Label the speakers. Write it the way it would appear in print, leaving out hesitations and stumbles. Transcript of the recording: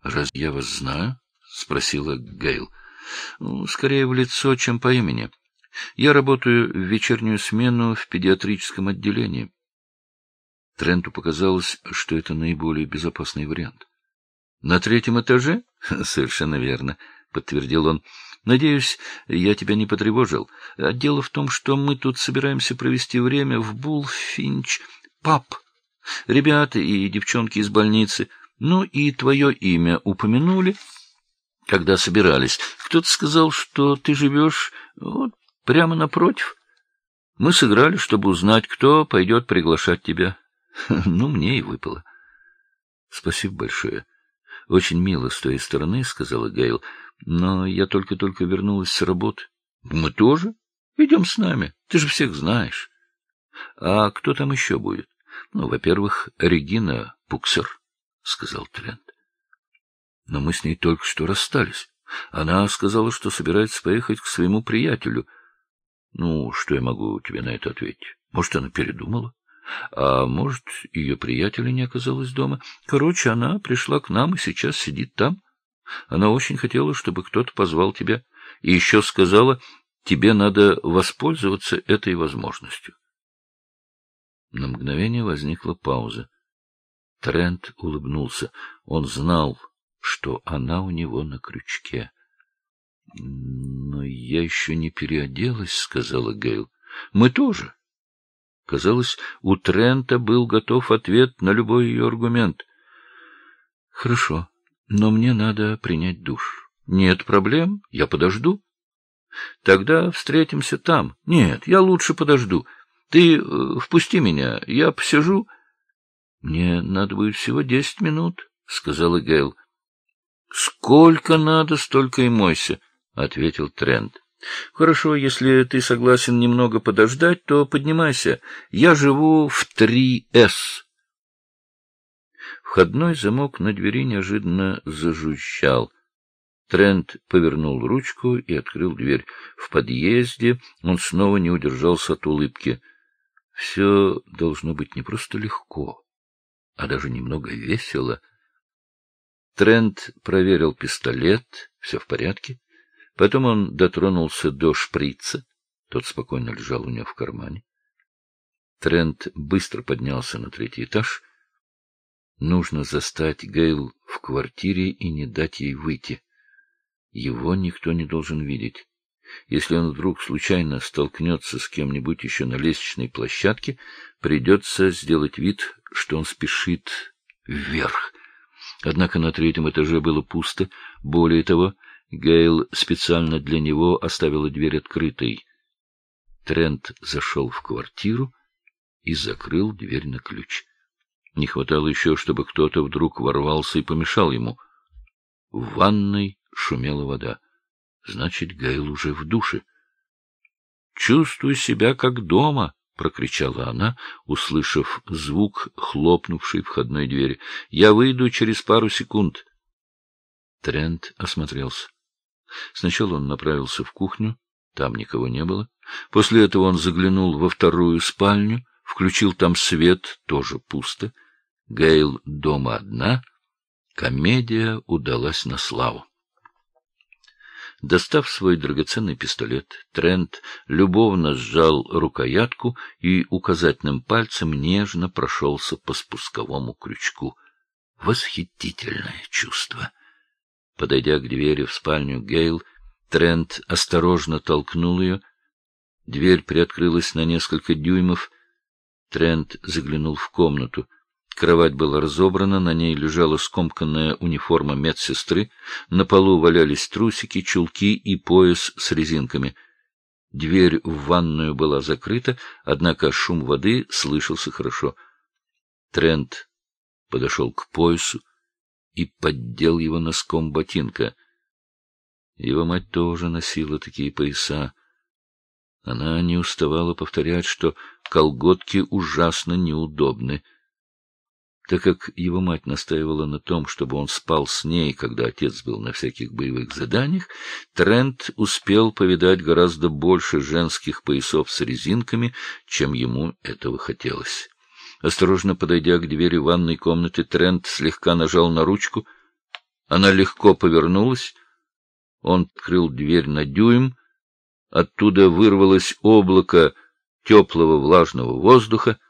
Speaker 1: — Разве я вас знаю? — спросила Гейл. — Скорее в лицо, чем по имени. Я работаю в вечернюю смену в педиатрическом отделении. Тренту показалось, что это наиболее безопасный вариант. — На 3-м этаже? — Совершенно верно, — подтвердил он. — Надеюсь, я тебя не потревожил. Дело в том, что мы тут собираемся провести время в Булфинч-паб. Ребята и девчонки из больницы. Ну и твое имя упомянули, когда собирались. Кто-то сказал, что ты живешь вот прямо напротив. Мы сыграли, чтобы узнать, кто пойдет приглашать тебя. Ну, мне и выпало. — Спасибо большое. — Очень мило с твоей стороны, — сказала Гейл. — Но я только-только вернулась с работы. — Мы тоже? Идем с нами. Ты же всех знаешь. — А кто там еще будет? — Ну, во-первых, Регина Пуксер, — сказал Трент. — Но мы с ней только что расстались. Она сказала, что собирается поехать к своему приятелю. Ну, что я могу тебе на это ответить? Может, она передумала? А может, ее приятеля не оказалось дома? Короче, она пришла к нам и сейчас сидит там. Она очень хотела, чтобы кто-то позвал тебя. И еще сказала, тебе надо воспользоваться этой возможностью. На мгновение возникла пауза. Трент улыбнулся. Он знал, что она у него на крючке. — Но я еще не переоделась, — сказала Гейл. — Мы тоже. Казалось, у Трента был готов ответ на любой ее аргумент. — Хорошо, но мне надо принять душ. — Нет проблем, я подожду. — Тогда встретимся там. — Нет, я лучше подожду. Ты впусти меня, я посижу. — Мне надо будет всего 10 минут, — сказала Гейл. — Сколько надо, столько и мойся, — ответил Трент. — Хорошо, если ты согласен немного подождать, то поднимайся. Я живу в 3С. Входной замок на двери неожиданно зажужжал. Трент повернул ручку и открыл дверь. В подъезде он снова не удержался от улыбки. Все должно быть не просто легко, а даже немного весело. Трент проверил пистолет, все в порядке. Потом он дотронулся до шприца. Тот спокойно лежал у него в кармане. Трент быстро поднялся на 3-й этаж. Нужно застать Гейл в квартире и не дать ей выйти. Его никто не должен видеть. Если он вдруг случайно столкнется с кем-нибудь еще на лестничной площадке, придется сделать вид, что он спешит вверх. Однако на 3-м этаже было пусто. Более того, Гейл специально для него оставила дверь открытой. Трент зашел в квартиру и закрыл дверь на ключ. Не хватало еще, чтобы кто-то вдруг ворвался и помешал ему. В ванной шумела вода. Значит, Гейл уже в душе. — Чувствую себя как дома, — прокричала она, услышав звук хлопнувшей входной двери. — Я выйду через пару секунд. Трент осмотрелся. Сначала он направился в кухню, там никого не было. После этого он заглянул во 2-ю спальню, включил там свет, тоже пусто. Гейл дома одна. Комедия удалась на славу. Достав свой драгоценный пистолет, Трент любовно сжал рукоятку и указательным пальцем нежно прошелся по спусковому крючку. Восхитительное чувство! Подойдя к двери в спальню Гейл, Трент осторожно толкнул ее. Дверь приоткрылась на несколько дюймов. Трент заглянул в комнату. Кровать была разобрана, на ней лежала скомканная униформа медсестры, на полу валялись трусики, чулки и пояс с резинками. Дверь в ванную была закрыта, однако шум воды слышался хорошо. Трент подошел к поясу и поддел его носком ботинка. Его мать тоже носила такие пояса. Она не уставала повторять, что колготки ужасно неудобны. Так как его мать настаивала на том, чтобы он спал с ней, когда отец был на всяких боевых заданиях, Трент успел повидать гораздо больше женских поясов с резинками, чем ему этого хотелось. Осторожно подойдя к двери ванной комнаты, Трент слегка нажал на ручку. Она легко повернулась. Он открыл дверь на дюйм. Оттуда вырвалось облако теплого влажного воздуха.